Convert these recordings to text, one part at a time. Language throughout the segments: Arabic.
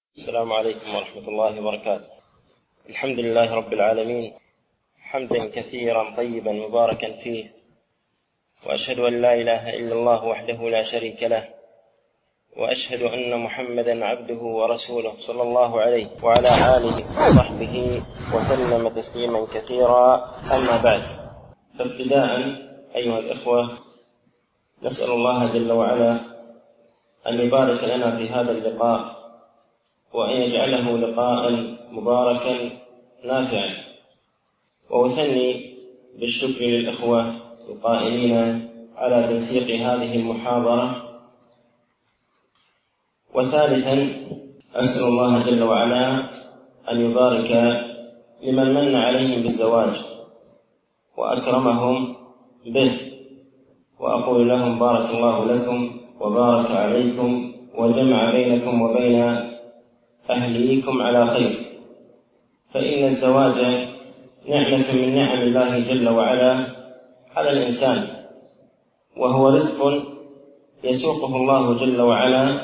السلام عليكم ورحمة الله وبركاته. الحمد لله رب العالمين، حمدا كثيرا طيبا مباركا فيه، وأشهد أن لا إله إلا الله وحده لا شريك له، وأشهد أن محمدا عبده ورسوله صلى الله عليه وعلى آله وصحبه وسلم تسليما كثيرا. أما بعد، فابتداء أيها الإخوة، نسأل الله جل وعلا أن يبارك لنا في هذا اللقاء، وأن يجعله لقاء مباركا نافعا، وأثني بالشكر للإخوة القائمين على تنسيق هذه المحاضرة. وثالثا، أسأل الله جل وعلا أن يبارك لمن من عليهم بالزواج وأكرمهم به، وأقول لهم بارك الله لكم وبارك عليكم وجمع بينكم وبين أهليكم على خير، فإن الزواج نعمة من نعم الله جل وعلا على الإنسان، وهو رزق يسوقه الله جل وعلا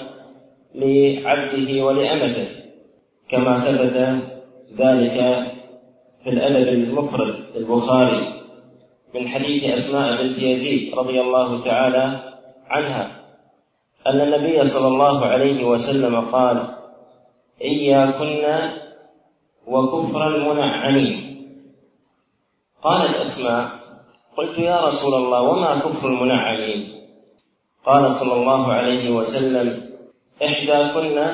لعبده ولأمته، كما ثبت ذلك في الأدب المفرد البخاري من حديث أسماء بنت يزيد رضي الله تعالى عنها أن النبي صلى الله عليه وسلم قال: إياكن وكفر المنعمين. قالت أسماء: قلت يا رسول الله، وما كفر المنعمين؟ قال صلى الله عليه وسلم: إحداكن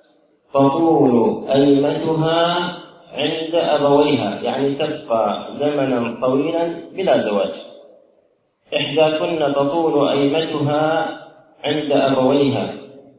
تطول أيمتها عند أبويها، يعني تبقى زمنا طويلا بلا زواج. إحداكن تطول أيمتها عند أبويها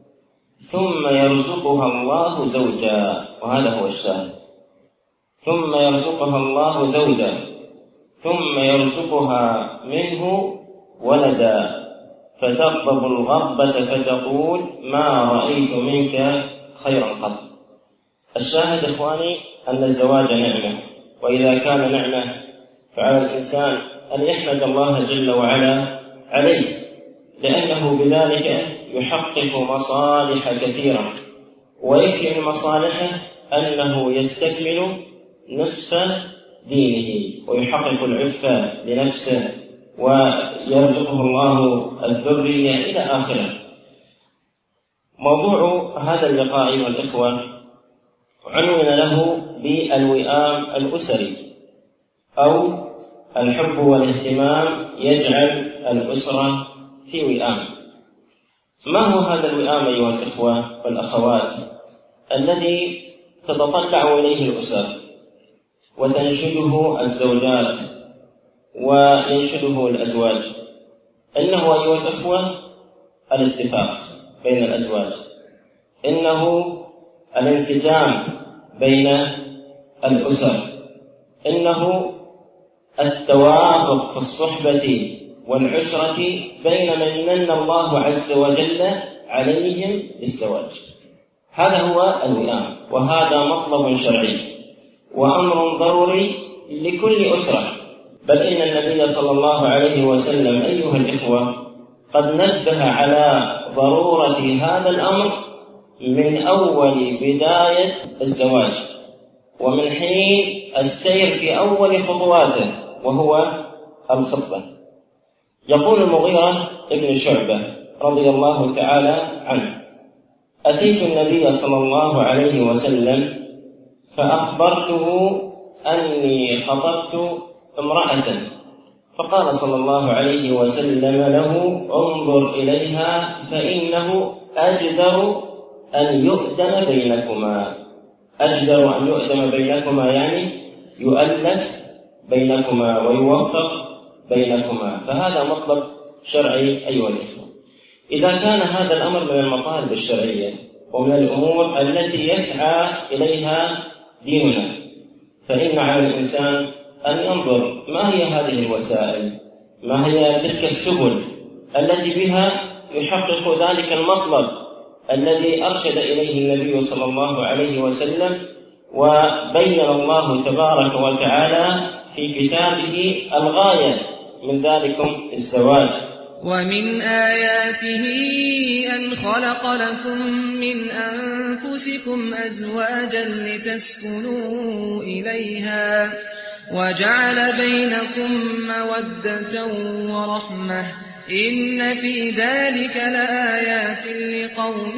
ثم يرزقها الله زوجا، وهذا هو الشاهد، ثم يرزقها الله زوجا ثم يرزقها منه ولدا، فتغضب الغضبة فتقول: ما رأيت منك خيرا قط. الشاهد إخواني أن الزواج نعمة، وإذا كان نعمة فعلى الإنسان أن يحمد الله جل وعلا عليه، لأنه بذلك يحقق مصالح كثيرة، ويكفي من مصالحه أنه يستكمل نصف دينه ويحقق العفة لنفسه ويرزقه الله الذرية إلى آخره. موضوع هذا اللقاء أيها الإخوة عنون له بالوئام الأسري، أو الحب والاهتمام يجعل الأسرة في وئام. ما هو هذا الوئام أيها الإخوة والأخوات الذي تتطلع إليه الأسر وتنشده الزوجات وينشده الأزواج؟ إنه أيها الإخوة الاتفاق بين الأزواج، إنه الانسجام بين الأسر، إنه التوافق في الصحبة والعشرة بين من من الله عز وجل عليهم بالزواج. هذا هو الوئام، وهذا مطلب شرعي وأمر ضروري لكل أسرة، بل إن النبي صلى الله عليه وسلم أيها الإخوة قد نبه على ضرورة هذا الأمر من أول بداية الزواج، ومن حين السير في أول خطواته وهو الخطبة. يقول المغيرة ابن شعبة رضي الله تعالى عنه: أتيت النبي صلى الله عليه وسلم فأخبرته أني خطبت امرأة، فقال صلى الله عليه وسلم له: انظر إليها فإنه أجدر أن يؤدم بينكما. أجدر أن يؤدم بينكما يعني يؤلف بينكما ويوفق بينكما، فهذا مطلب شرعي أيها الإخوة. إذا كان هذا الأمر من المطالب الشرعية ومن الأمور التي يسعى إليها ديننا، فإن على الإنسان أن ينظر ما هي هذه الوسائل، ما هي تلك السبل التي بها يحقق ذلك المطلب الذي أرشد إليه النبي صلى الله عليه وسلم وبين الله تبارك وتعالى في كتابه الغاية من ذلكم الزواج، ومن آياته أن خلق لكم من أنفسكم أزواجا لتسكنوا إليها وجعل بينكم مودة ورحمة إن في ذلك لآيات لقوم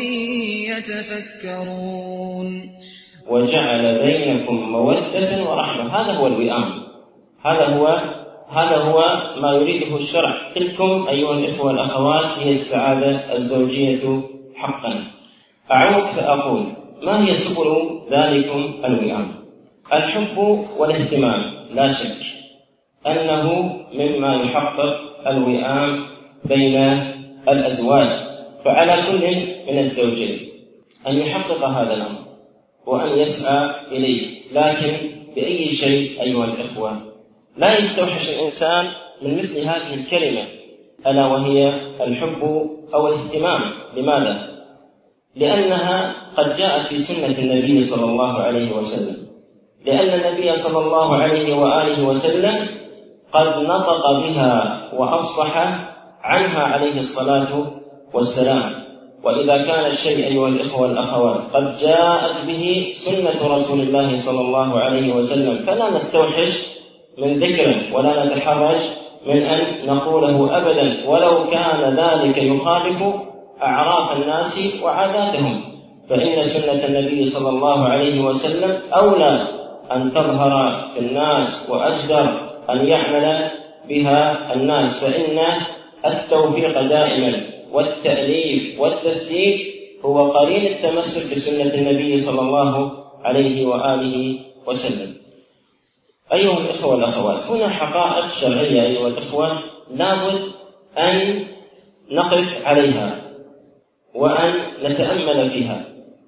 يتفكرون. وجعل بينكم مودة ورحمة، هذا هو الوئام، هذا هو ما يريده الشرع. تلكم أيها الإخوة والأخوات هي السعادة الزوجية حقا. أعود فأقول: ما هي سبل ذلكم الوئام؟ الحب والاهتمام لا شك أنه مما يحقق الوئام بين الأزواج، فعلى كل من الزوجين أن يحقق هذا الأمر وأن يسعى إليه. لكن بأي شيء أيها الإخوة؟ لا يستوحش الإنسان من مثل هذه الكلمة ألا وهي الحب أو الاهتمام. لماذا؟ لأنها قد جاءت في سنة النبي صلى الله عليه وسلم، لأن النبي صلى الله عليه وآله وسلم قد نطق بها وأفصح عنها عليه الصلاة والسلام. وإذا كان الشيء أيها الإخوة والأخوات قد جاءت به سنة رسول الله صلى الله عليه وسلم فلا نستوحش من ذكره ولا نتحرج من أن نقوله أبدا، ولو كان ذلك يخالف أعراف الناس وعاداتهم، فإن سنة النبي صلى الله عليه وسلم أولى أن تظهر في الناس وأجدر أن يعمل بها الناس، فإن التوفيق دائما والتأليف والتسديد هو قرين التمسك بسنة النبي صلى الله عليه وآله وسلم. أيها الإخوة والأخوات، هنا حقائق شرعية أيها الإخوة لابد أن نقف عليها وأن نتأمل فيها،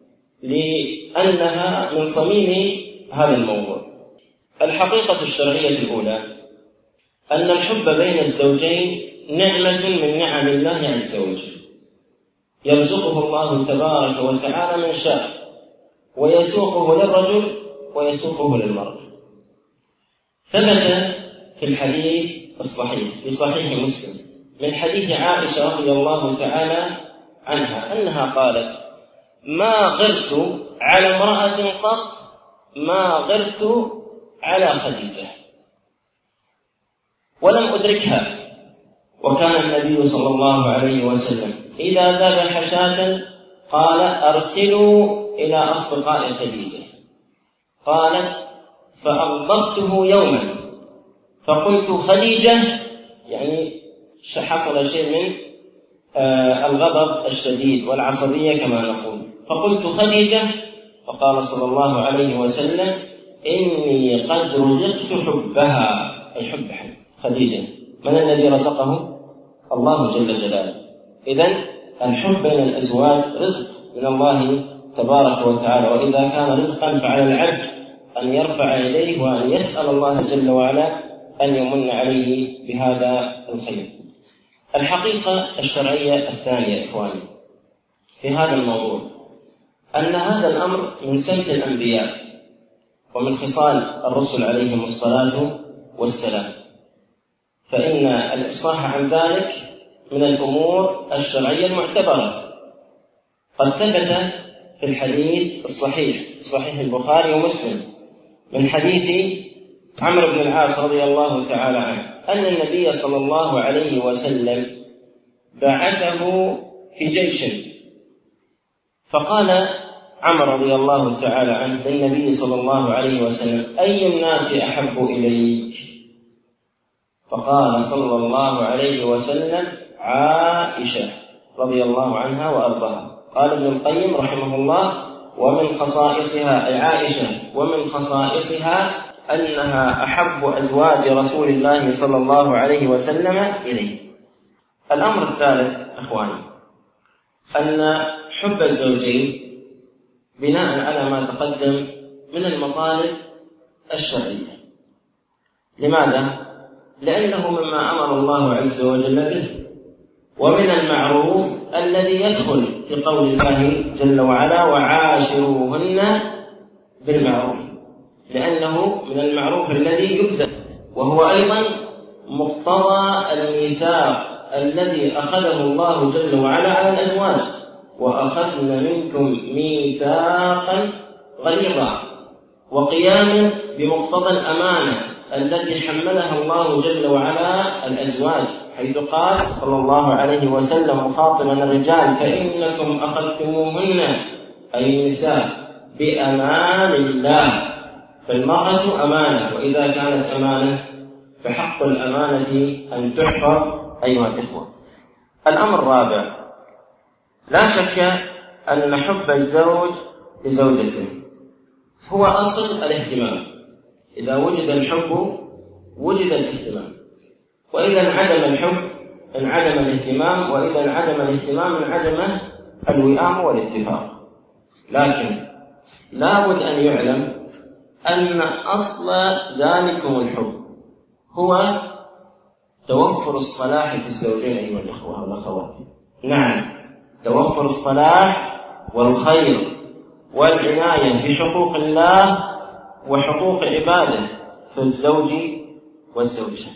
لأنها من صميم هذا الموضوع. الحقيقة الشرعية الأولى أن الحب بين الزوجين نعمة من نعم الله عز وجل، يرزقه الله تبارك وتعالى من شاء، ويسوقه للرجل ويسوقه للمرأة. ثبت في الحديث الصحيح في صحيح مسلم من حديث عائشة رضي الله تعالى عنها أنها قالت: ما غرت على امرأة قط ما غرت على خديجة، ولم أدركها. وكان النبي صلى الله عليه وسلم إذا ذبح شاة قال: أرسلوا إلى أصدقاء خديجة. قالت: فأغضبته يوما فقلت: خديجة، يعني حصل شيء من الغضب الشديد والعصبية كما نقول، فقلت: خديجة. فقال صلى الله عليه وسلم: إني قد رزقت حبها، أي حب خديجة. من الذي رزقه؟ الله جل جلاله. إذن الحب بين الأزواج رزق من الله تبارك وتعالى، وإذا كان رزقا فعلى العبد أن يرفع يديه وأن يسأل الله جل وعلا أن يمن عليه بهذا الخير. الحقيقة الشرعية الثانية إخواني في هذا الموضوع أن هذا الأمر من سمت الأنبياء ومن خصال الرسل عليهم الصلاة والسلام، فإن الإفصاح عن ذلك من الأمور الشرعية المعتبرة. قد ثبت في الحديث الصحيح صحيح البخاري ومسلم من حديث عمرو بن العاص رضي الله تعالى عنه أن النبي صلى الله عليه وسلم بعثه في جيش، فقال عمرو رضي الله تعالى عنه للنبي صلى الله عليه وسلم: أي الناس أحب إليك؟ فقال صلى الله عليه وسلم: عائشة رضي الله عنها وأرضاها. قال ابن القيم رحمه الله: ومن خصائصها أي عائشة ومن خصائصها أنها أحب أزواج رسول الله صلى الله عليه وسلم إليه. الأمر الثالث أخواني أن حب الزوجين بناء على ما تقدم من المطالب الشرعية. لماذا؟ لأنه مما أمر الله عز وجل به، ومن المعروف الذي يدخل في قول الله جل وعلا: وعاشروهن بالمعروف، لأنه من المعروف الذي يبذل، وهو أيضا مقتضى الميثاق الذي أخذه الله جل وعلا على الأزواج: وأخذن منكم ميثاقا غليظا، وقيام بمقتضى الأمانة التي حملها الله جل وعلا الأزواج، حيث قال صلى الله عليه وسلم مخاطبا الرجال: فإنكم أخذتموهن أي النساء بأمان الله. فالمرأة أمانة، وإذا كانت أمانة فحق الأمانة أن تحفظ أيها الإخوة. الأمر الرابع: لا شك أن حب الزوج لزوجته هو أصل الاهتمام. إذا وجد الحب وجد الاهتمام، وإذا انعدم الحب انعدم الاهتمام، وإذا انعدم الاهتمام انعدم الوئام والاتفاق. لكن لا بد أن يعلم أن أصل ذلكم الحب هو توفر الصلاح في الزوجين أيها الإخوة والأخوات. نعم، توفر الصلاح والخير والعناية بحقوق الله وحقوق عباده في الزوج والزوجة،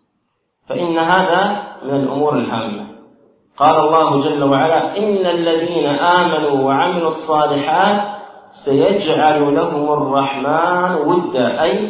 فإن هذا من الأمور الهامة. قال الله جل وعلا: إن الذين آمنوا وعملوا الصالحات سيجعل لهم الرحمن ودا، أي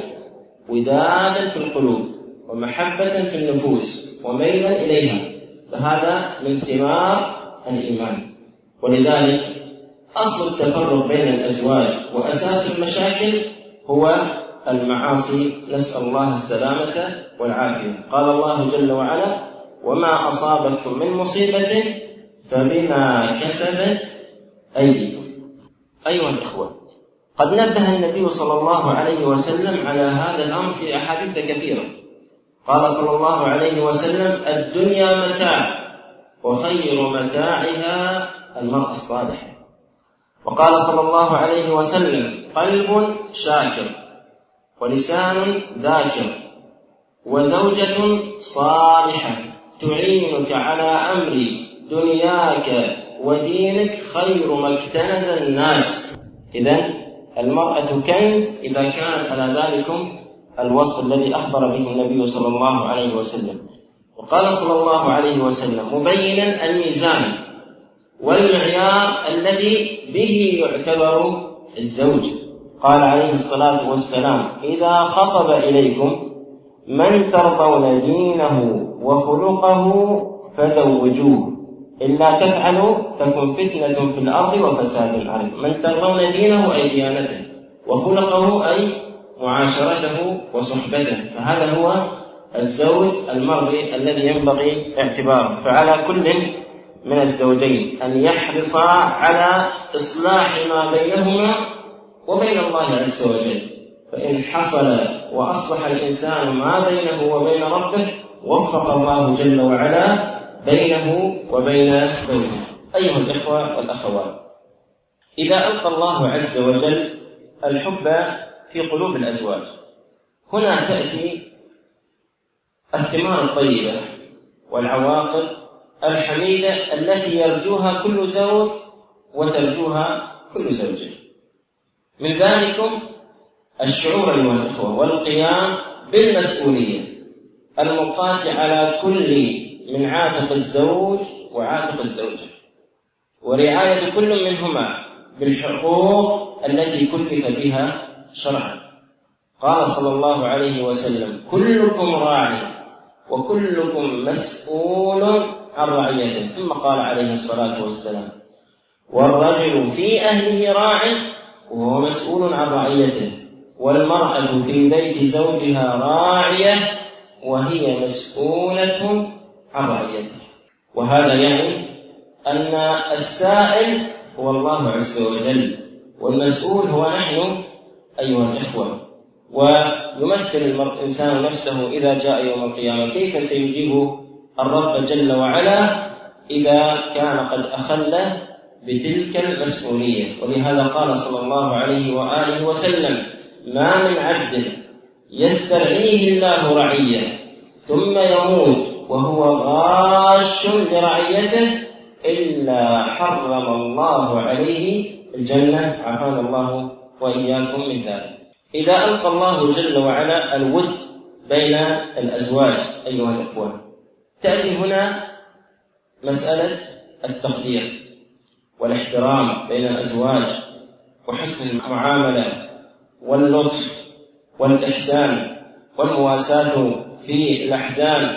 ودادا في القلوب ومحبة في النفوس وميلا إليها، فهذا من ثمار الإيمان. ولذلك أصل التفرق بين الأزواج وأساس المشاكل هو المعاصي، نسأل الله السلامة والعافية. قال الله جل وعلا: وما أصابكم من مصيبة فبما كسبت أيديكم. أيها الإخوة، قد نبه النبي صلى الله عليه وسلم على هذا الأمر في أحاديث كثيرة. قال صلى الله عليه وسلم: الدنيا متاع، وخير متاعها المرأة الصالحة. وقال صلى الله عليه وسلم: قلب شاكر، ولسان ذاكر، وزوجة صالحة تعينك على أمر دنياك ودينك خير ما اكتنز الناس. إذن المرأة كنز إذا كانت على ذلكم الوصف الذي أخبر به النبي صلى الله عليه وسلم. وقال صلى الله عليه وسلم مبينا الميزان والمعيار الذي به يعتبر الزوج. قال عليه الصلاة والسلام: إذا خطب إليكم من ترضون دينه وخلقه فزوجوه، إلا تفعلوا تكن فتنة في الأرض وفساد عريض. من ترضون دينه أي ديانته، وخلقه أي معاشرته وصحبته، فهذا هو الزوج المرضي الذي ينبغي اعتباره. فعلى كل من الزوجين أن يحرص على إصلاح ما بينهما وبين الله عز وجل، فإن حصل وأصلح الإنسان ما بينه وبين ربه وفق الله جل وعلا بينه وبين زوجه. أيها الإخوة والأخوات، إذا ألقى الله عز وجل الحب في قلوب الأزواج، هنا تأتي الثمار الطيبة والعواقب الحميدة التي يرجوها كل زوج وترجوها كل زوجة. من ذلكم الشعور أيها الإخوة والقيام بالمسؤولية المقاطع على كل من عاتق الزوج وعاتق الزوجة، ورعاية كل منهما بالحقوق التي كلف بها شرعا. قال صلى الله عليه وسلم: كلكم راع وكلكم مسؤول عن رعيته. ثم قال عليه الصلاة والسلام: والرجل في أهله راع وهو مسؤول عن رعيته، والمرأة في بيت زوجها راعية وهي مسؤولة عن رعيته. وهذا يعني أن السائل هو الله عز وجل، والمسؤول هو نحن أيها الإخوة. ويمثل الإنسان نفسه إذا جاء يوم القيامة كيف سيجيب الرب جل وعلا إذا كان قد أخل بتلك المسؤولية. ولهذا قال صلى الله عليه وآله وسلم: ما من عبد يسترعيه الله رعية ثم يموت وهو غاش لرعيته إلا حرم الله عليه الجنة، عافانا الله وإياكم من ذلك. إذا ألقى الله جل وعلا الود بين الأزواج أيها الأخوة، تأتي هنا مسألة التقدير والاحترام بين الأزواج وحسن المعاملة واللطف والإحسان والمواساة في الأحزان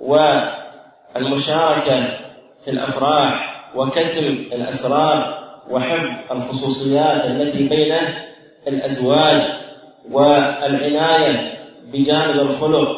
والمشاركة في الأفراح وكتم الأسرار وحفظ الخصوصيات التي بين الأزواج والعناية بجانب الخلق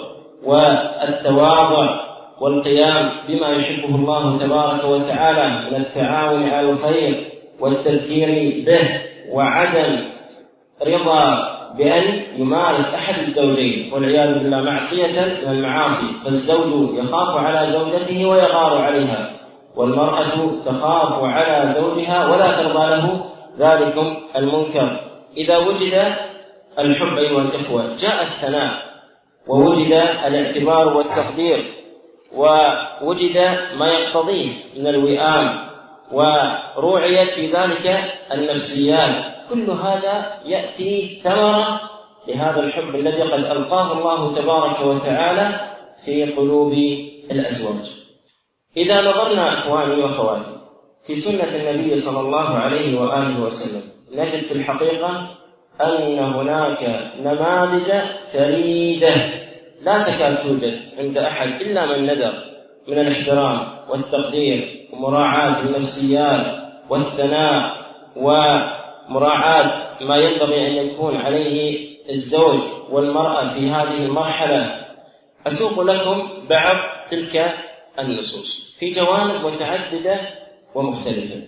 والتواضع والقيام بما يحبه الله تبارك وتعالى من التعاون على الخير والتذكير به، وعدم رضا بأن يمارس أحد الزوجين والعياذ بالله معصية من المعاصي، فالزوج يخاف على زوجته ويغار عليها، والمرأة تخاف على زوجها ولا ترضى له ذلكم المنكر. إذا وجد الحب أيها الإخوة جاء الثناء، ووجد الاعتبار والتقدير، ووجد ما يقتضيه من الوئام، وروعيت في ذلك النفسيات. كل هذا يأتي ثمرة لهذا الحب الذي قد ألقاه الله تبارك وتعالى في قلوب الأزواج. إذا نظرنا أخواني وأخواتي في سنة النبي صلى الله عليه وآله وسلم نجد في الحقيقة أن هناك نماذج فريدة لا تكاد توجد عند أحد إلا من ندر من الاحترام والتقدير ومراعاة النفسيات والثناء ومراعاة ما ينبغي أن يكون عليه الزوج والمرأة في هذه المرحلة. أسوق لكم بعض تلك النصوص في جوانب متعددة ومختلفة.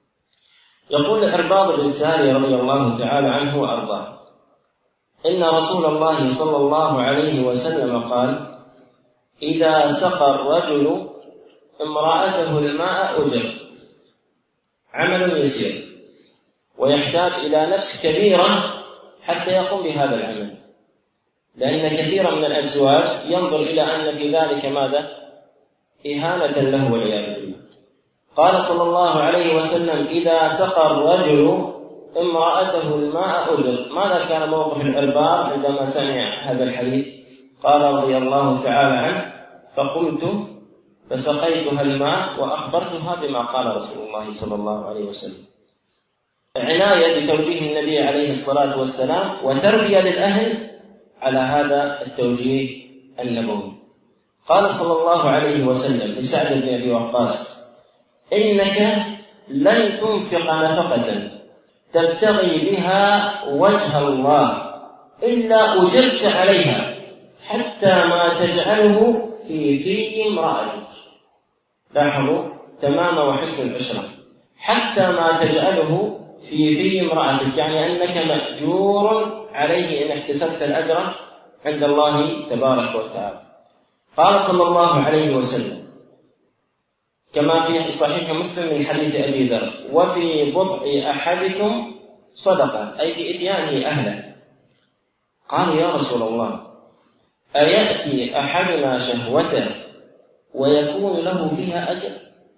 يقول العرباض بن سارية رضي الله تعالى عنه وأرضاه إن رسول الله صلى الله عليه وسلم قال: إذا سقى الرجل امرأته الماء أجر، عمل يسير ويحتاج إلى نفس كبيرة حتى يقوم بهذا العمل، لأن كثيرا من الأزواج ينظر إلى أن في ذلك ماذا؟ إهانة له والعياذ بالله. قال صلى الله عليه وسلم: إذا سقى الرجل امرأته الماء أجر. ماذا كان موقف العرباض عندما سمع هذا الحديث؟ قال رضي الله تعالى عنه: فقمت فسقيتها الماء وأخبرتها بما قال رسول الله صلى الله عليه وسلم. عناية بتوجيه النبي عليه الصلاة والسلام وتربية للأهل على هذا التوجيه النبوي. قال صلى الله عليه وسلم لسعد بن أبي وقاص: إنك لن تنفق نفقة تبتغي بها وجه الله إلا أجرت عليها حتى ما تجعله في امرأتك. لاحظوا تمام وحسن العشرة، حتى ما تجعله في امرأتك، يعني أنك مأجور عليه إن احتسبت الأجر عند الله تبارك وتعالى. قال صلى الله عليه وسلم كما في صحيح مسلم من حديث أبي ذر: وفي بضع أحدكم صدقة، أي في إتيانه أهله. قال: يا رسول الله، أيأتي أحدنا شهوته ويكون له فيها أجر؟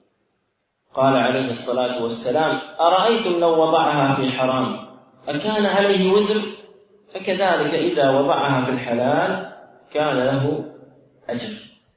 قال عليه الصلاة والسلام: أرأيتم لو وضعها في حرام أكان عليه وزر؟ فكذلك إذا وضعها في الحلال كان له أجر.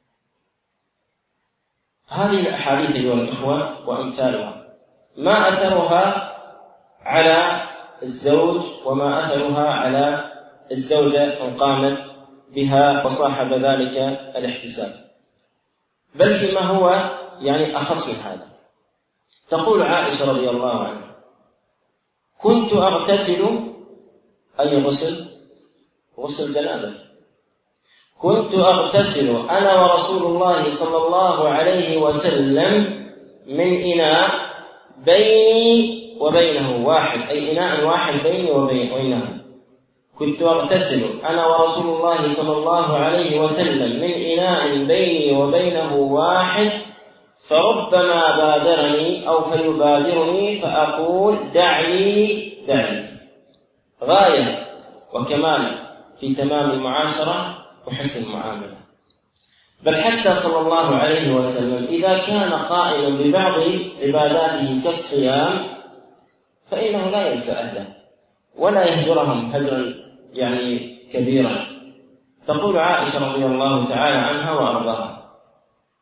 هذه الأحاديث أيها الإخوة وأمثالها ما أثرها على الزوج وما أثرها على الزوجة إن قامت بها وصاحب ذلك الاحتساب، بل فيما هو يعني أخص من هذا. تقول عائشة رضي الله عنها: كنت أغتسل، أي غسل جنابة، كنت أغتسل أنا ورسول الله صلى الله عليه وسلم من إناء بيني وبينه واحد، أي إناء واحد بيني وبينه. كنت أغتسل أنا ورسول الله صلى الله عليه وسلم من إناء بيني وبينه واحد، فربما بادرني أو فيبادرني فأقول: دعني دعني. غاية وكمال في تمام المعاشرة وحسن المعاملة. بل حتى صلى الله عليه وسلم إذا كان قائما ببعض عباداته كالصيام فإنه لا ينسى أهله ولا يهجرهم هجرا يعني كبيرا. تقول عائشة رضي الله تعالى عنها وأرضاها: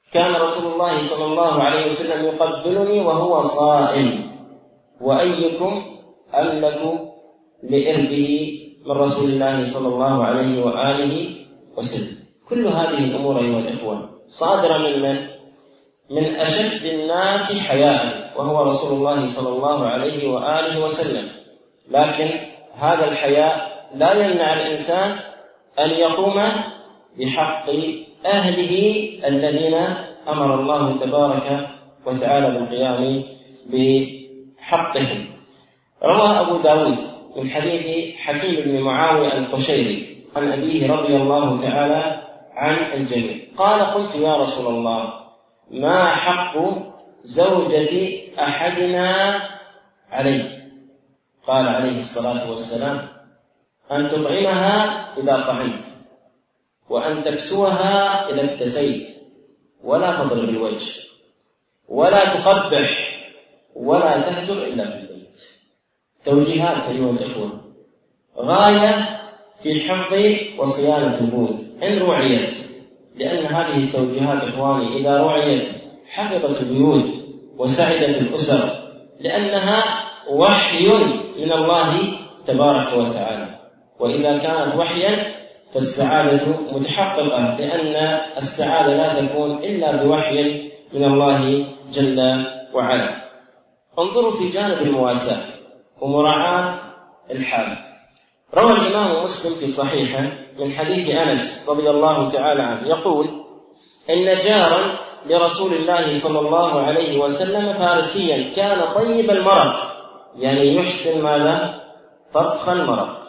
كان رسول الله صلى الله عليه وسلم يقبلني وهو صائم، وأيكم أملك لإربه من رسول الله صلى الله عليه وآله وسلم. كل هذه الأمور أيها الإخوة صادرة من أشد الناس حياء وهو رسول الله صلى الله عليه وآله وسلم، لكن هذا الحياء لا يمنع الإنسان أن يقوم بحق أهله الذين أمر الله تبارك وتعالى بالقيام بحقهم. روى أبو داود من حديث حكيم بن معاوية القشيري عن أبيه رضي الله تعالى عن الجميع قال: قلت يا رسول الله ما حق زوجة أحدنا عليه؟ قال عليه الصلاة والسلام: أن تطعمها إذا طعمت، وأن تكسوها إذا اكتسيت، ولا تضرب الوجه، ولا تقبح، ولا تهجر إلا في البيت. توجيهات أيها الإخوة غاية في حفظ وصيانة البيوت إن رعيت، لأن هذه التوجيهات إخواني إذا رعيت حفظت البيوت وسعدت الأسر، لأنها وحي من الله تبارك وتعالى، وإذا كانت وحيا فالسعادة متحققة، لأن السعادة لا تكون إلا بوحي من الله جل وعلا. انظروا في جانب المواساة ومراعاة الحال. روى الإمام مسلم في صحيحه من حديث أنس رضي الله تعالى عنه يقول: إن جارا لرسول الله صلى الله عليه وسلم فارسيا كان طيب المرق، يعني يحسن ماذا؟ طبخ المرق،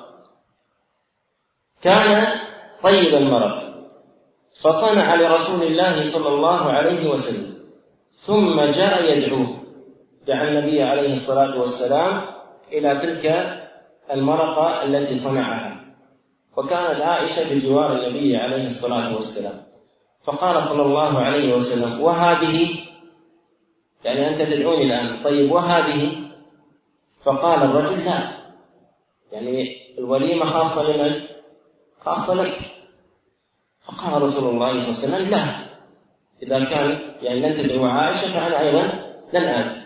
كان طيب المرق، فصنع لرسول الله صلى الله عليه وسلم، ثم جاء يدعوه، دعا النبي عليه الصلاة والسلام إلى تلك المرقة التي صنعها، وكانت عائشة بجوار النبي عليه الصلاة والسلام، فقال صلى الله عليه وسلم: وهذه؟ يعني أنت تدعوني الآن، طيب وهذه؟ فقال الرجل: لا، يعني الوليمة خاصة لمن؟ خاصة لك. فقال رسول الله صلى الله عليه وسلم: لا، إذا كان يعني لن تدعو عائشة فأنا أيضا لن آتي.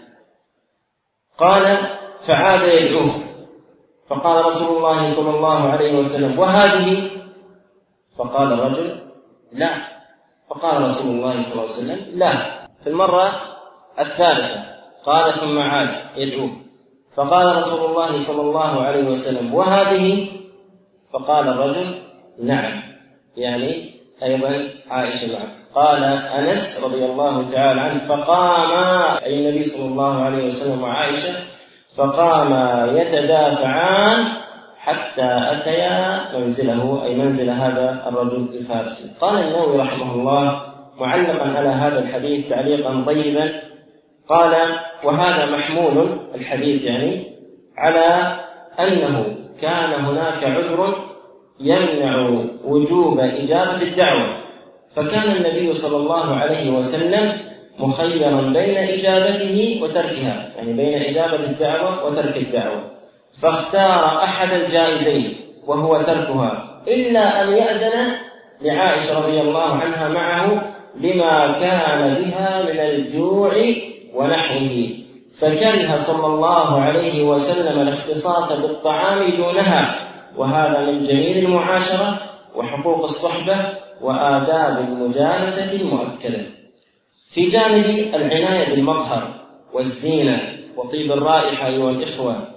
قال: فعاد يدعوه، فقال رسول الله صلى الله عليه وسلم: وهذه؟ فقال الرجل: لا. فقال رسول الله صلى الله عليه وسلم: لا. في المرة الثالثة قال: ثم عاد يدعوه، فقال رسول الله صلى الله عليه وسلم: وهذه؟ فقال الرجل: نعم، يعني أيضا عائشة معه. قال أنس رضي الله تعالى عنه: فقام أي النبي صلى الله عليه وسلم وعائشة فقاما يتدافعان حتى أتيا منزله، أي منزل هذا الرجل الفارسي. قال النووي رحمه الله معلقا على هذا الحديث تعليقا طيبا، قال: وهذا محمول الحديث يعني على أنه كان هناك عذر يمنع وجوب إجابة الدعوة، فكان النبي صلى الله عليه وسلم مخيرا بين إجابته وتركها، يعني بين إجابة الدعوة وترك الدعوة، فاختار أحد الجائزين وهو تركها، إلا أن يأذن لعائشة رضي الله عنها معه لما كان بها من الجوع ونحوه، فكره صلى الله عليه وسلم الاختصاص بالطعام دونها، وهذا من جميل المعاشرة وحقوق الصحبة وآداب المجالسة المؤكدة. في جانب العناية بالمظهر والزينة وطيب الرائحة أيها الإخوة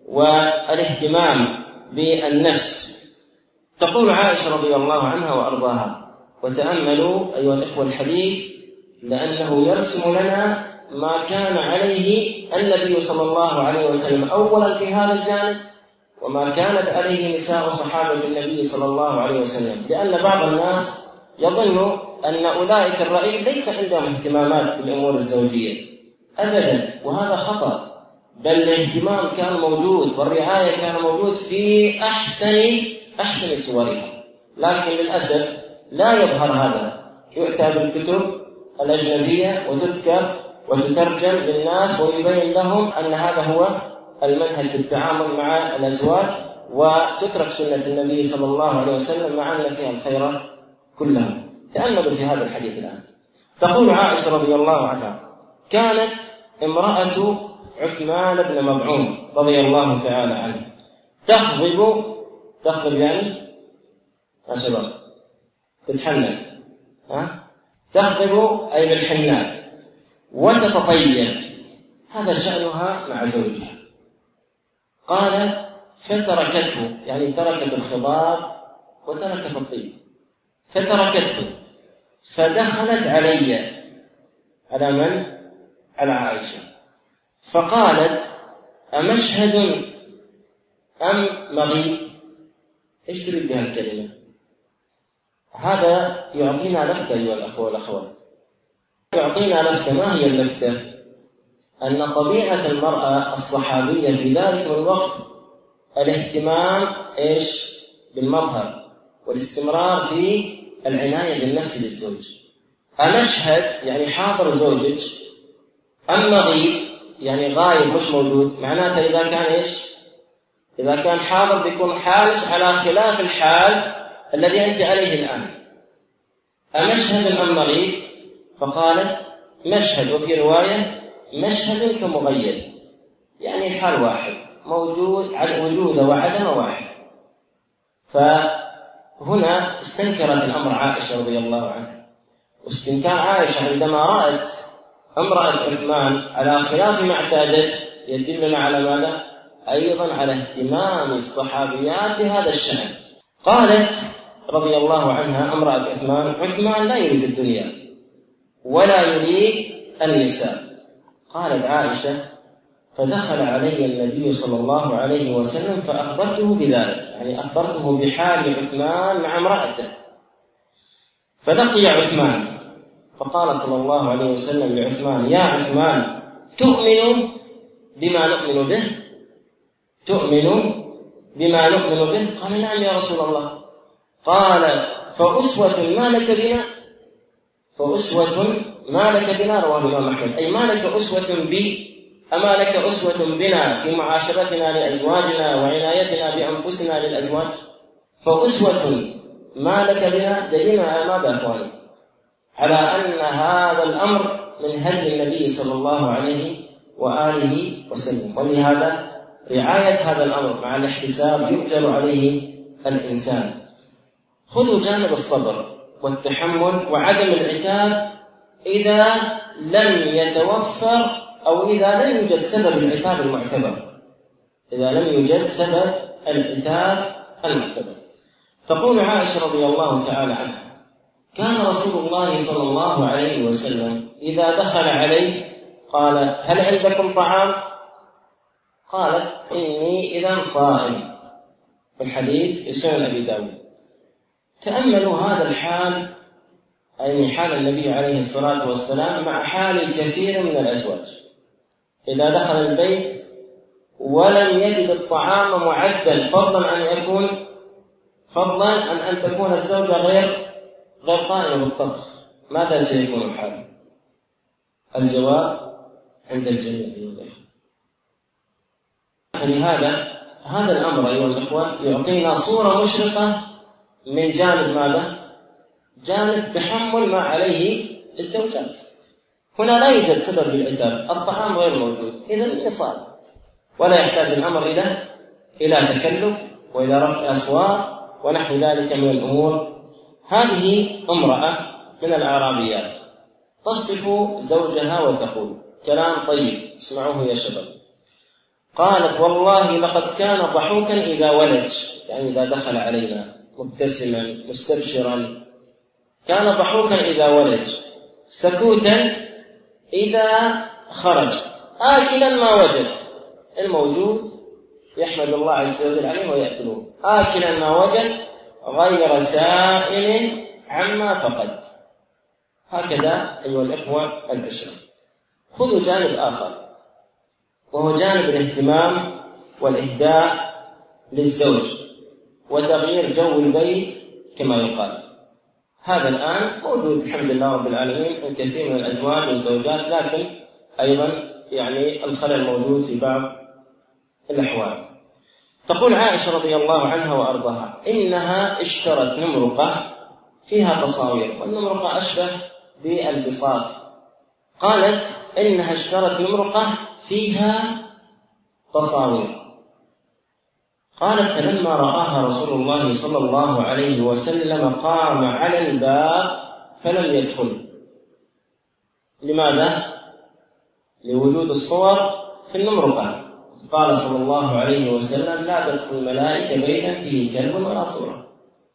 والاهتمام بالنفس، تقول عائشة رضي الله عنها وأرضاها، وتأملوا أيها الإخوة الحديث لأنه يرسم لنا ما كان عليه النبي صلى الله عليه وسلم أولا في هذا الجانب، وما كانت عليه نساء صحابة النبي صلى الله عليه وسلم، لأن بعض الناس يظن أن أولئك الرأي ليس عندهم اهتمامات بالأمور الزوجية أبدا، وهذا خطأ، بل الاهتمام كان موجود والرعاية كان موجود في أحسن صورها، لكن للأسف لا يظهر هذا. يؤتى بالكتب الأجنبية وتذكر وتترجم للناس ويبين لهم أن هذا هو المنهج في التعامل مع الأزواج، وتترك سنة النبي صلى الله عليه وسلم مع أن فيها الخير كله. تأملوا في هذا الحديث الآن. تقول عائشة رضي الله عنها: كانت امرأة عثمان بن مظعون رضي الله تعالى عنه تخضب يعني يا شباب تتحنن، تخضب أي بالحنان، وتتطيب، هذا شأنها مع زوجها. قال: فتركته، يعني تركت الخضاب وتركت الطيب، فتركته فدخلت علي، على من؟ على عائشة، فقالت: أمشهد أم مغيب؟ إيش تريد بها الكلمة؟ هذا يعطينا لفتة أيها الأخوة والأخوات، يعطينا لفتة. ما هي اللفتة؟ أن طبيعة المرأة الصحابية في ذلك الوقت الاهتمام بالمظهر والاستمرار في العناية بالنفس للزوج. أمشهد يعني حاضر زوجك، أم مغيب يعني غايب مش موجود، معناته إذا كان إذا كان حاضر بيكون حالك على خلاف الحال الذي أنت عليه الآن. أمشهد أم مغيب؟ فقالت: مشهد، وفي رواية مشهد كمغيب، يعني الحال واحد، موجود، وجود وعدم واحد. فهنا استنكرت الأمر عائشة رضي الله عنها، واستنكار عائشة عندما رأت امرأة عثمان على خلاف ما اعتادت يدلنا على ماذا؟ أيضا على اهتمام الصحابيات بهذا الشأن. قالت رضي الله عنها امرأة عثمان لا يريد الدنيا ولا يريد النساء. قالت عائشة: فدخل علي النبي صلى الله عليه وسلم فأخبرته بذلك، يعني أخبرته بحال عثمان مع امرأته. فلقي عثمان فقال صلى الله عليه وسلم لعثمان: يا عثمان، تؤمن بما نؤمن به؟ تؤمن بما نؤمن به؟ قال: نعم يا رسول الله. قال: فأسوة ما لك بنا؟ فأسوة ما لك بنا، رواه الإمام أحمد، أي ما لك أسوة بي، أما لك أسوة بنا في معاشرتنا لأزواجنا وعنايتنا بأنفسنا للأزواج؟ فأسوة ما لك بنا دليل على ماذا أخواني؟ على أن هذا الأمر من هدي النبي صلى الله عليه وآله وسلم، ولهذا رعاية هذا الأمر مع الاحتساب يؤجر عليه الإنسان. خذوا جانب الصبر والتحمل وعدم العتاب إذا لم يتوفر أو إذا لم يوجد سبب العتاب المعتبر، إذا لم يوجد سبب العتاب المعتبر. تقول عائشة رضي الله تعالى عنها: كان رسول الله صلى الله عليه وسلم إذا دخل عليه قال: هل عندكم طعام؟ قالت: إني إذا صائم. الحديث في سنن أبي داود. تأملوا هذا الحال، أي حال النبي عليه الصلاة والسلام مع حال الكثير من الأزواج، إذا دخل البيت ولم يجد الطعام معدا، فضلا عن أن تكون الزوجة غير قائمة بالطبخ، ماذا سيكون الحال؟ الجواب عند الجميع. لهذا هذا الأمر أيها الأخوة يعطينا صورة مشرقة من جانب ماذا؟ جانب تحمل ما عليه الزوجات. هنا لا يوجد سبب للعتاب، الطعام غير موجود، إذن إصابة، ولا يحتاج الأمر إلى تكلف وإلى رفع أصوات ونحو ذلك من الأمور. هذه امرأة من الأعرابيات تصف زوجها وتقول كلام طيب، اسمعوه يا شباب. قالت: والله لقد كان ضحوكا إذا ولج، يعني إذا دخل علينا مبتسما مستبشرا، كان ضحوكا إذا ولج، سكوتا إذا خرج، آكلا ما وجد، الموجود يحمد الله عز وجل عليه ويأكله، آكلا ما وجد غير سائل عما فقد. هكذا أيها الإخوة العشرة. خذوا جانب آخر، وهو جانب الاهتمام والإهداء للزوج وتغيير جو البيت كما يقال. هذا الآن موجود الحمد لله رب العالمين الكثير من الأزواج والزوجات، لكن أيضا يعني الخلل موجود في بعض الأحوال. تقول عائشة رضي الله عنها وأرضاها: إنها اشترت نمرقة فيها تصاوير، والنمرقة أشبه بالبساط. قالت إنها اشترت نمرقة فيها تصاوير. قالت فلما رآها رسول الله صلى الله عليه وسلم قام على الباب فلم يدخل. لماذا؟ لوجود الصور في النمرقة. قال صلى الله عليه وسلم لا تدخل الملائكة بيتا فيه كلب ولا صورة.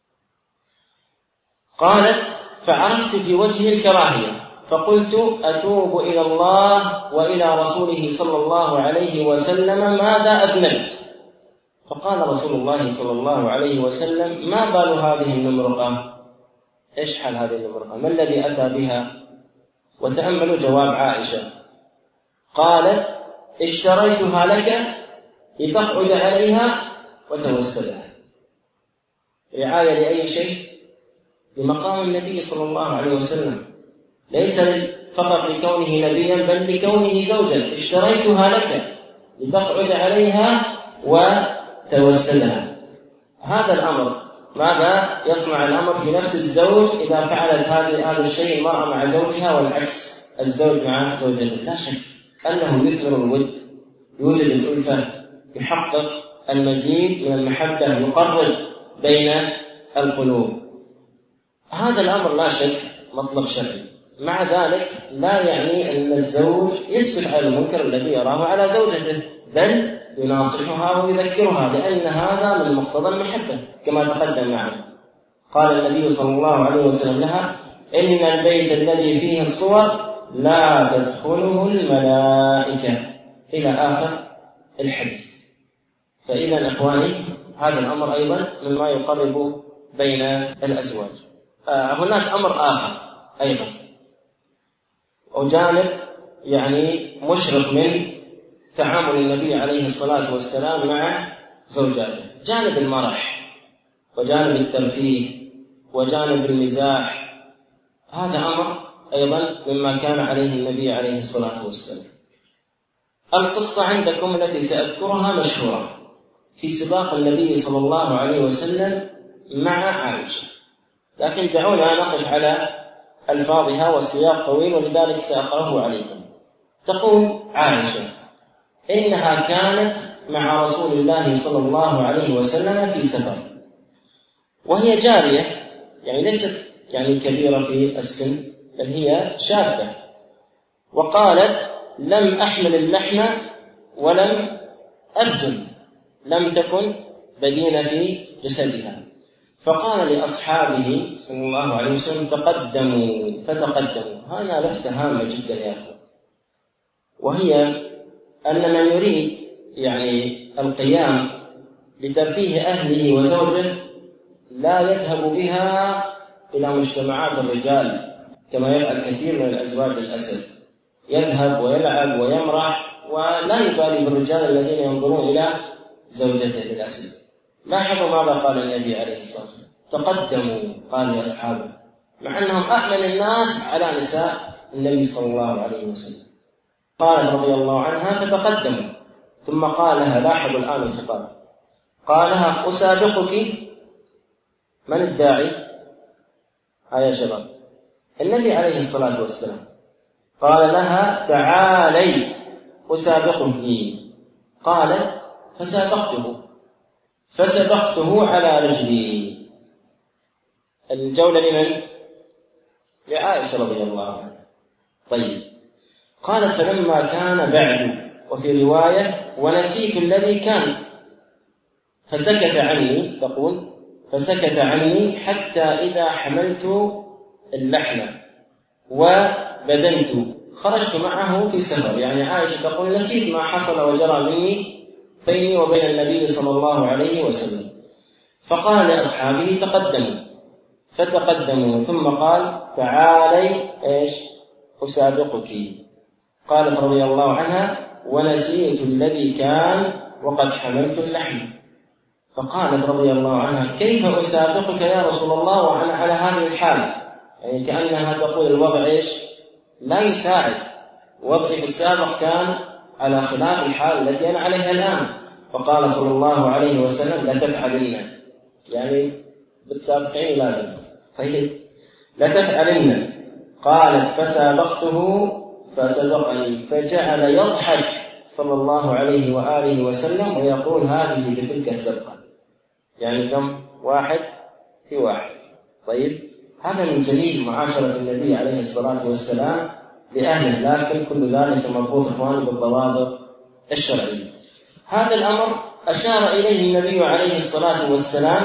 قالت فعرفت في وجهه الكراهية فقلت أتوب إلى الله وإلى رسوله صلى الله عليه وسلم ماذا أذنبت؟ فقال رسول الله صلى الله عليه وسلم ما بال هذه النمرقة؟ إيش حال هذه النمرقة؟ ما الذي أتى بها؟ وتأملوا جواب عائشة. قالت اشتريتها لك لتقعد عليها وتوسلها. رعاية لأي شيء؟ لمقام النبي صلى الله عليه وسلم، ليس فقط لكونه نبيا بل لكونه زوجا. اشتريتها لك لتقعد عليها وتوسلها. هذا الأمر ماذا يصنع الأمر في نفس الزوج إذا فعلت هذا الشيء المرأة مع زوجها والعكس الزوج مع زوجته؟ لا شك أنه يثمر الود، يوجد الألفة، يحقق المزيد من المحبة، يقرب بين القلوب. هذا الأمر لا شك مطلب شرعي. مع ذلك لا يعني أن الزوج يسكت على المنكر الذي يراه على زوجته، بل يناصحها ويذكرها، لأن هذا من مقتضى المحبة كما تقدم معنا. قال النبي صلى الله عليه وسلم لها إن البيت الذي فيه الصور لا تدخله الملائكة إلى آخر الحديث. فإذا إخواني هذا الأمر أيضا مما يقرب بين الأزواج. هناك أمر آخر أيضا وجانب مشرق من تعامل النبي عليه الصلاة والسلام مع زوجاته، جانب المرح وجانب الترفيه وجانب المزاح. هذا أمر أيضا مما كان عليه النبي عليه الصلاة والسلام. القصة عندكم التي سأذكرها مشهورة في سباق النبي صلى الله عليه وسلم مع عائشة، لكن دعونا نقف على ألفاظها والسياق طويل ولذلك سأقرأه عليكم. تقول عائشة إنها كانت مع رسول الله صلى الله عليه وسلم في سفر، وهي جارية ليست كبيرة في السن بل هي شابة، وقالت لم أحمل اللحم ولم أبدن، لم تكن بدينة في جسدها. فقال لأصحابه صلى الله عليه وسلم تقدموا فتقدموا. هذا لفتة هامة جدا يا أخوة، وهي أن من يريد القيام بترفيه أهله وزوجه لا يذهب بها إلى مجتمعات الرجال كما يفعل كثير من الأزواج للأسف، يذهب ويلعب ويمرح ولا يبالي بالرجال الذين ينظرون إلى زوجته للأسف. لاحظوا ماذا قال النبي عليه الصلاة والسلام تقدموا، قال لأصحابه، مع أنهم أأمن الناس على نساء النبي صلى الله عليه وسلم. قالت رضي الله عنها فتقدموا، ثم قالها، لاحظوا الآن الخطاب، قالها أسابقك. من الداعي؟ يا شباب النبي عليه الصلاة والسلام. قال لها تعالي أسابقك. قالت فسبقته على رجلي. الجولة لمن؟ لعائشة رضي الله عنها. طيب، قالت فلما كان بعد، وفي رواية ونسيت الذي كان، فسكت عني، تقول فسكت عني حتى إذا حملت اللحم وبدنت خرجت معه في سفر. عائشة تقول نسيت ما حصل وجرى مني بيني وبين النبي صلى الله عليه وسلم. فقال لأصحابه تقدموا، فتقدموا، ثم قال تعالي أسابقك. قالت رضي الله عنها ونسيت الذي كان وقد حملت اللحم. فقالت رضي الله عنها كيف أسابقك يا رسول الله وأنا على هذه الحال؟ كأنها تقول الوضع لا يساعد، وضعي في السابق كان على خلاف الحال التي أنا عليها الآن. فقال صلى الله عليه وسلم لا تفعلن، بتسابقين لازم. طيب لا تفعلن. قالت فسابقته فسبقني فجعل يضحك صلى الله عليه وآله وسلم ويقول هذه بتلك السبقة، يعني كم؟ 1 في 1. طيب، هذا من جميل معاشرة النبي عليه الصلاة والسلام لأهله، لكن كل ذلك مربوط إخواني بالضوابط الشرعية. هذا الأمر أشار إليه النبي عليه الصلاة والسلام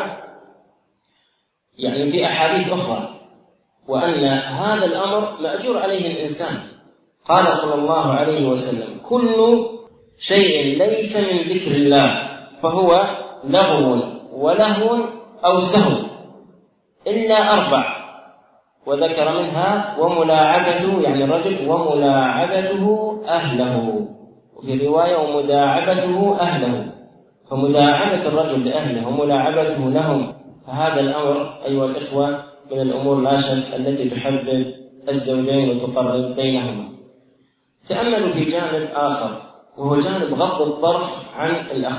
يعني في أحاديث أخرى، وأن هذا الأمر مأجور عليه الإنسان. قال صلى الله عليه وسلم كل شيء ليس من ذكر الله فهو لغو ولهو أو سهو إلا 4، وذكر منها وملاعبته، يعني الرجل وملاعبته أهله، وفي رواية ومداعبته أهله، فمداعبة الرجل لأهله وملاعبته لهم، فهذا الأمر أيها الإخوة من الأمور لا شك التي تحبب الزوجين وتقرب بينهما. تأملوا في جانب آخر، وهو جانب غض الطرف عن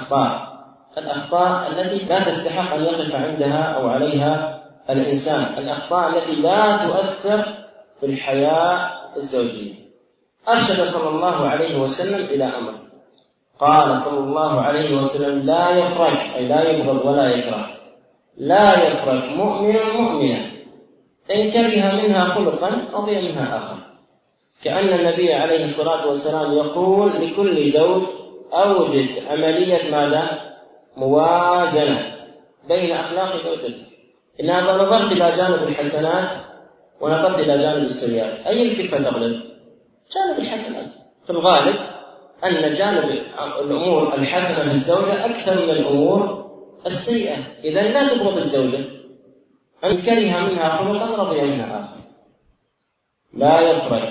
الأخطاء التي لا تستحق أن يقف عندها أو عليها الإنسان، الأخطاء التي لا تؤثر في الحياة الزوجية. أرشد صلى الله عليه وسلم إلى أمر، قال صلى الله عليه وسلم لا يفرق، أي لا يبغض ولا يكره، لا يفرق مؤمن مؤمنة إن كره منها خلقا رضي منها آخر. كأن النبي عليه الصلاة والسلام يقول لكل زوج أوجد عملية ماذا؟ موازنة بين أخلاق زوجته. إن هذا نظرت إلى جانب الحسنات ونظرت إلى جانب السيئات، أي الكفة تغلب؟ جانب الحسنات. في الغالب أن جانب الأمور الحسنة في الزوجة أكثر من الأمور السيئة. إذن لا تبغض الزوجة، أن كره منها خلقا رضي منها آخر. لا يفرق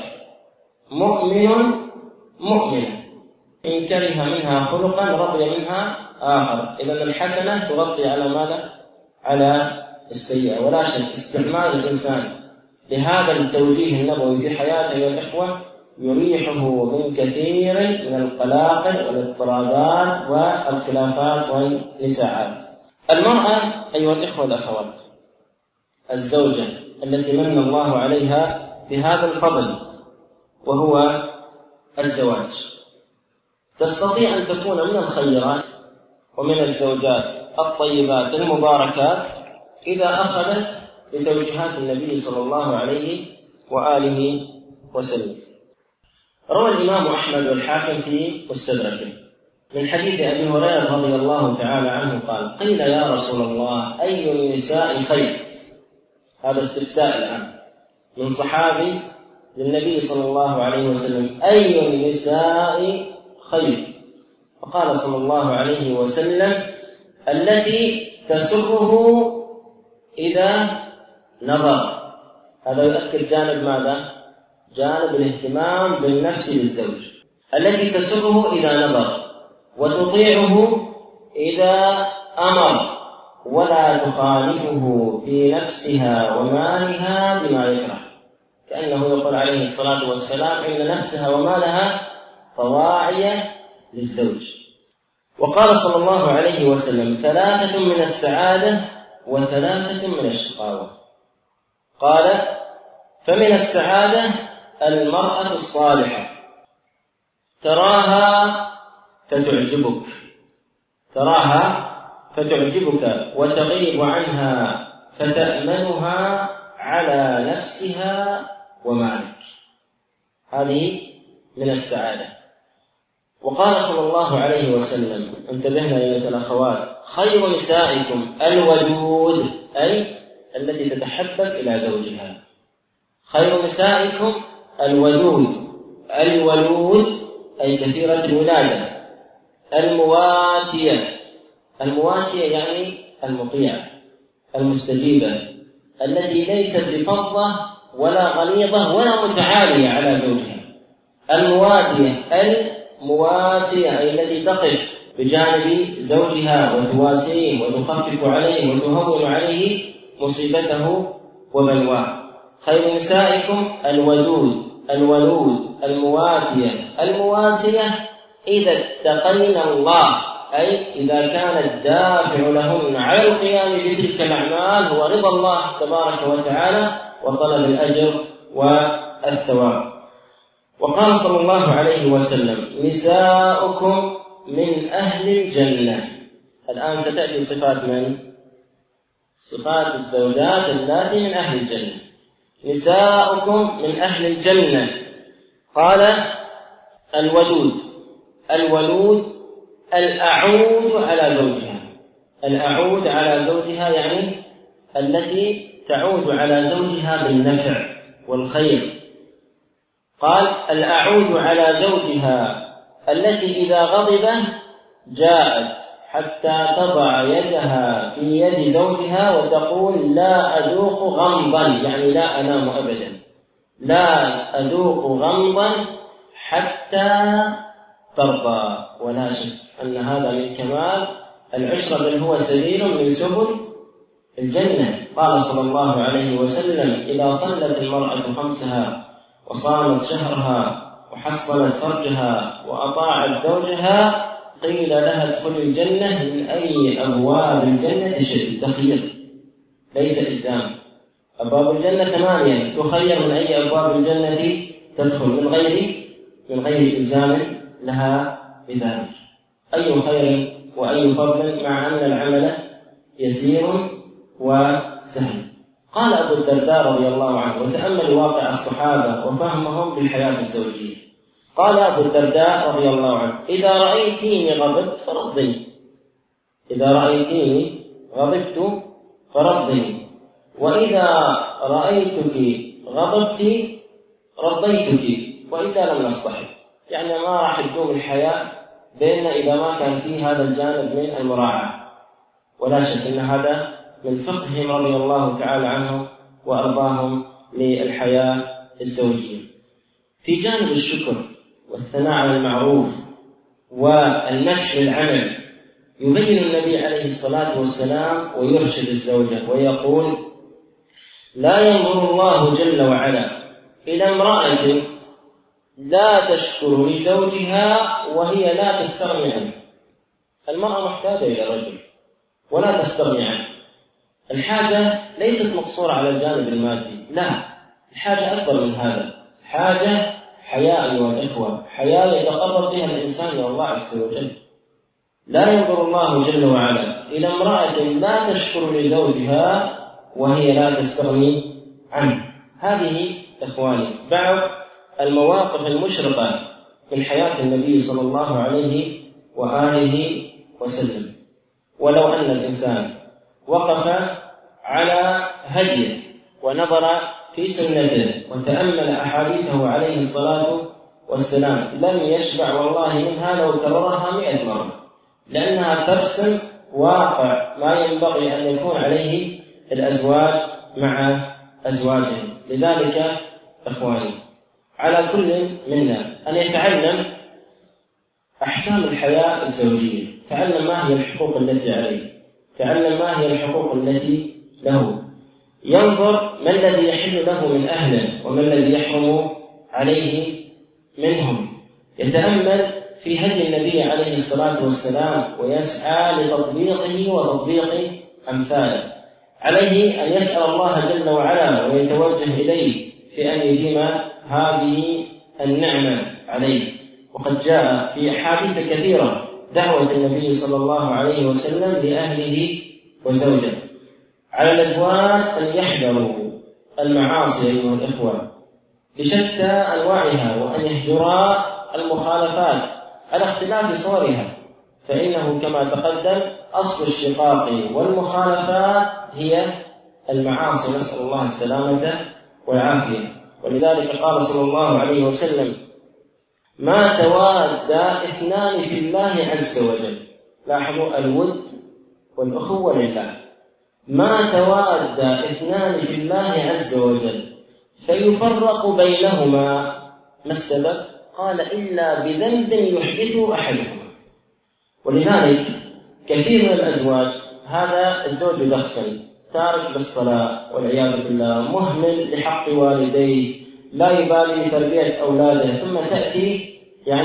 مؤمن مؤمنة إن كره منها خلقا رضي منها آخر. إذن الحسنة تغطي على ماذا؟ على السيئة. ولا شك استعمال الإنسان لهذا التوجيه النبوي في حياته يا الإخوة يريحه من كثير من القلاقل والاضطرابات والخلافات والنزاعات. المرأة أيها الإخوة والأخوات، الزوجة التي من الله عليها بهذا الفضل وهو الزواج، تستطيع أن تكون من الخيرات ومن الزوجات الطيبات المباركات إذا أخذت بتوجيهات النبي صلى الله عليه وآله وسلم. روى الإمام أحمد والحاكم في مستدركه من حديث أبي هريرة رضي الله تعالى عنه قال قيل يا رسول الله أي النساء خير؟ هذا استفتاء الآن من صحابي للنبي صلى الله عليه وسلم، أي النساء خير؟ فقال صلى الله عليه وسلم التي تسره إذا نظر. هذا يؤكد جانب ماذا؟ جانب الاهتمام بالنفس للزوج. التي تسره إذا نظر وتطيعه إذا أمر ولا تخالفه في نفسها ومالها بما يكره. كأنه يقول عليه الصلاة والسلام إن نفسها ومالها طواعية للزوج. وقال صلى الله عليه وسلم 3 من السعادة و3 من الشقاوة. قال فمن السعادة المرأة الصالحة تراها فتعجبك وتغيب عنها فتأمنها على نفسها ومالك. هذه من السعادة. وقال صلى الله عليه وسلم انتبهنا أيها الأخوات خير نسائكم الودود، أي التي تتحبب إلى زوجها. خير نسائكم الودود، الولود أي كثيرة الولادة، المواتية يعني المطيعة المستجيبة التي ليست بفظة ولا غليظة ولا متعالية على زوجها. المواتية المواسية أي التي تقف بجانب زوجها وتواسيه وتخفف عليه وتهون عليه مصيبته وبلواه. خير نسائكم الودود الولود المواتية المواسية إذا اتقين الله، أي إذا كان الدافع لهن على القيام بتلك الأعمال هو رضا الله تبارك وتعالى وطلب الأجر والثواب. وقال صلى الله عليه وسلم: نساؤكم من أهل الجنة. الآن ستأتي صفات من؟ صفات الزوجات اللاتي من أهل الجنة. نساؤكم من أهل الجنة. قال: الودود. الولود الأعود على زوجها. الأعود على زوجها يعني التي تعود على زوجها بالنفع والخير. قال: الأعود على زوجها التي إذا غضب جاءت حتى تضع يدها في يد زوجها وتقول: لا أذوق غمضا، يعني لا أنام أبدا، لا أذوق غمضا حتى ترضى. ولا شك أن هذا من كمال العشرة، بل هو سبيل من سبل الجنة. قال صلى الله عليه وسلم: إذا صلت المرأة خمسها وصامت شهرها وحصلت فرجها وأطاعت زوجها قيل لها ادخل الجنة من أي أبواب الجنة شئت. تخير، ليس إلزام. أبواب الجنة 8، تخير من أي أبواب الجنة تدخل من غير إلزام لها بذلك. أي خير وأي فضل، مع أن العمل يسير وسهل. قال أبو الدرداء رضي الله عنه، وتأمل واقع الصحابة وفهمهم بالحياة الزوجية. قال أبو الدرداء رضي الله عنه: إذا رأيتيني غضبت فرضني، إذا رأيتيني غضبت فرضني، وإذا رأيتك غضبت رضيتك، وإذا لم نصطحب. يعني ما راح تدوم الحياة بيننا إذا ما كان فيه هذا الجانب من المراعاة. ولا شك أن هذا من فقههم رضي الله تعالى عنهم وأرضاهم للحياة الزوجية. في جانب الشكر والثناء على المعروف والمدح للعمل يبين النبي عليه الصلاة والسلام ويرشد الزوجة ويقول: لا ينظر الله جل وعلا إلى امرأة لا تشكر لزوجها وهي لا تستغني عنه. المرأة محتاجة إلى الرجل ولا تستغني عنه. الحاجة ليست مقصورة على الجانب المادي، لا، الحاجة أكبر من هذا. حاجة حياة أيها الإخوة، حياة يتقرب بها الإنسان إلى الله عز وجل. لا ينظر الله جل وعلا إلى امرأة لا تشكر لزوجها وهي لا تستغني عنه. هذه إخواني بعض المواقف المشرقة من حياة النبي صلى الله عليه وآله وسلم. ولو أن الإنسان وقف على هديه ونظر في سنته وتأمل أحاديثه عليه الصلاة والسلام لم يشبع والله منها لو كررها 100 مرة، لأنها ترسم واقع ما ينبغي أن يكون عليه الأزواج مع أزواجهم. لذلك إخواني على كل منا أن يتعلم أحكام الحياة الزوجية، تعلم ما هي الحقوق التي عليه، تعلم ما هي الحقوق التي له، ينظر ما الذي يحل له من أهله وما الذي يحرم عليه منهم، يتأمل في هدي النبي عليه الصلاة والسلام ويسعى لتطبيقه وتطبيق أمثاله. عليه أن يسأل الله جل وعلا ويتوجه إليه في أن يديم هذه النعمة عليه. وقد جاء في أحاديث كثيرة دعوة النبي صلى الله عليه وسلم لأهله وزوجه. على الأزواج أن يحذروا المعاصي أيها الإخوة بشتى أنواعها، وأن يهجرا المخالفات على اختلاف صورها، فإنه كما تقدم أصل الشقاق والمخالفات هي المعاصي، نسأل الله السلامة والعافية. ولذلك قال صلى الله عليه وسلم: ما توادى اثنان في الله عز وجل. لاحظوا الود والأخوة لله. ما توادى اثنان في الله عز وجل فيفرق بينهما، ما السبب؟ قال: إلا بذنب يحدث أحدهما. ولذلك كثير من الأزواج هذا الزوج يدخن، تارك للصلاة والعياذ بالله، مهمل لحق والديه، لا يبالي بتربية أولاده، ثم تأتي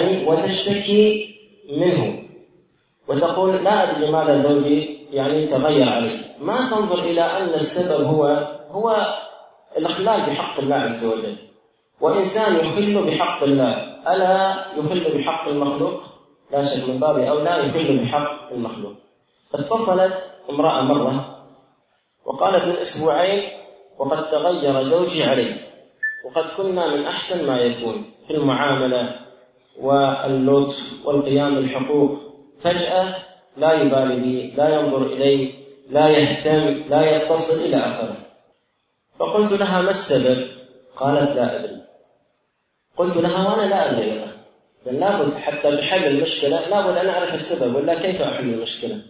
وتشتكي منه وتقول: لا أدري لماذا زوجي تغير علي. ما تنظر إلى أن السبب هو الإخلال بحق الله عز وجل، وإنسان يخل بحق الله ألا يخل بحق المخلوق؟ لا شك من باب أولى يخل بحق المخلوق. اتصلت امرأة مرة وقالت من أسبوعين وقد تغير زوجي علي، وقد كنا من أحسن ما يكون في المعاملة واللطف والقيام بالحقوق، فجأة لا يبالي بي، لا ينظر إلي، لا يهتم، لا يتصل إلى آخره. فقلت لها ما السبب؟ قالت لا أدري. قلت لها وأنا لا أدري لها، بل لابد حتى تحل المشكلة لابد أن أعرف السبب، ولا كيف أحل المشكلة؟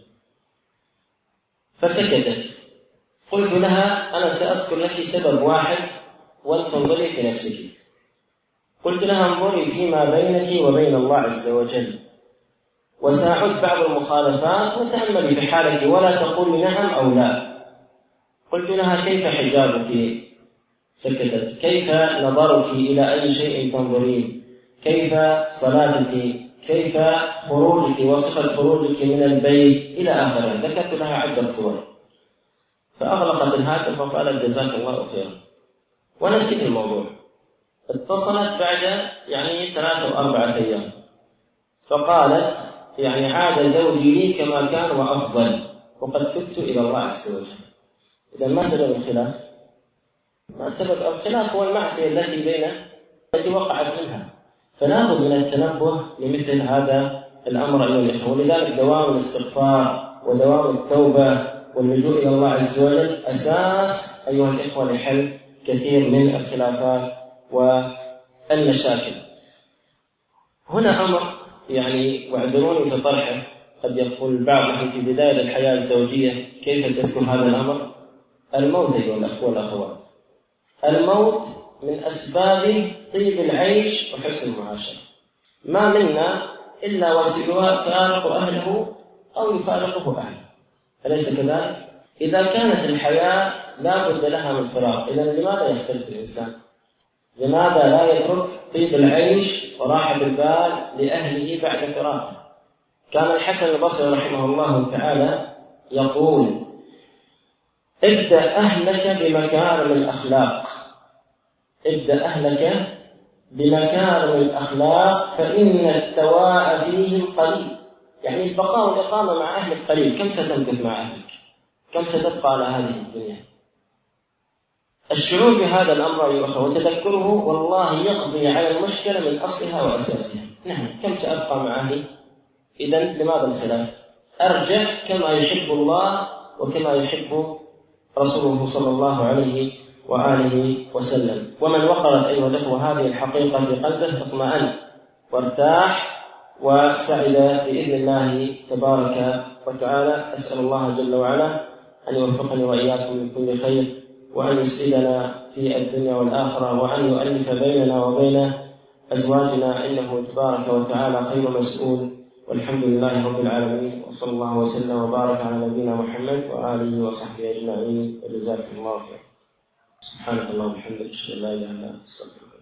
فسكتت. قلت لها أنا سأذكر لك سبب واحد وأنت انظري في نفسك. قلت لها انظري فيما بينك وبين الله عز وجل، وسأعد بعض المخالفات وتأملي في حالك ولا تقولي نعم أو لا. قلت لها كيف حجابك؟ سكتت. كيف نظرك إلى أي شيء تنظرين؟ كيف صلاتك؟ كيف خروجك وصفة خروجك من البيت إلى آخره. ذكرت لها عدة صور، فأغلقت الهاتف وقالت جزاك الله خيرا ونسيت الموضوع. اتصلت بعد 3 أو 4 أيام فقالت عاد زوجي لي كما كان وأفضل وقد تبت إلى الله عز وجل. إذا ما سبب الخلاف؟ ما سبب الخلاف؟ هو المعصية التي وقعت منها. فلا بد من التنبه لمثل هذا الأمر أيها الإخوة. ولذلك دوام الاستغفار ودوام التوبة واللجوء إلى الله عز وجل أساس أيها الإخوة لحل كثير من الخلافات والمشاكل. هنا أمر واعذروني في طرحه، قد يقول البعض نحن في بداية الحياة الزوجية كيف تذكر هذا الأمر؟ الموت أيها الأخوة والأخوات، الموت من أسباب طيب العيش وحسن المعاشرة. ما منا إلا وسيفارق أهله أو يفارقه أهله، أليس كذلك؟ إذا كانت الحياة لا بد لها من فراق، إذا لماذا يختلف الإنسان؟ لماذا لا يترك طيب العيش وراحة البال لأهله بعد فراقه؟ كان الحسن البصري رحمه الله تعالى يقول ابدأ أهلك بمكارم الأخلاق، ابدأ أهلك بمكارم الأخلاق فإن الثواء فيهم قليل. البقاء والإقامة مع أهلك قليل. كم ستمكث مع أهلك؟ كم ستبقى على هذه الدنيا؟ الشعور بهذا الأمر أيها الأخوة وتذكره والله يقضي على المشكلة من أصلها وأساسها. نعم، كم سأبقى مع أهلي؟ إذن لماذا الخلاف؟ أرجع كما يحب الله وكما يحب رسوله صلى الله عليه وآله وسلم. ومن وقرت أيها الأخوة هذه الحقيقة في قلبه اطمأن وارتاح وسعد بإذن الله تبارك وتعالى. أسأل الله جل وعلا أن يوفقني وإياكم من كل خير، وأن يسعدنا في الدنيا والآخرة، وأن يؤلف بيننا وبين أزواجنا إنه تبارك وتعالى خير مسؤول. والحمد لله رب العالمين، وصلى الله وسلم وبارك على نبينا محمد وآله وصحبه أجمعين، وجزاكم الله خيرا. سبحانك اللهم وبحمدك، أشهد أن لا إله إلا أنت، أستغفرك.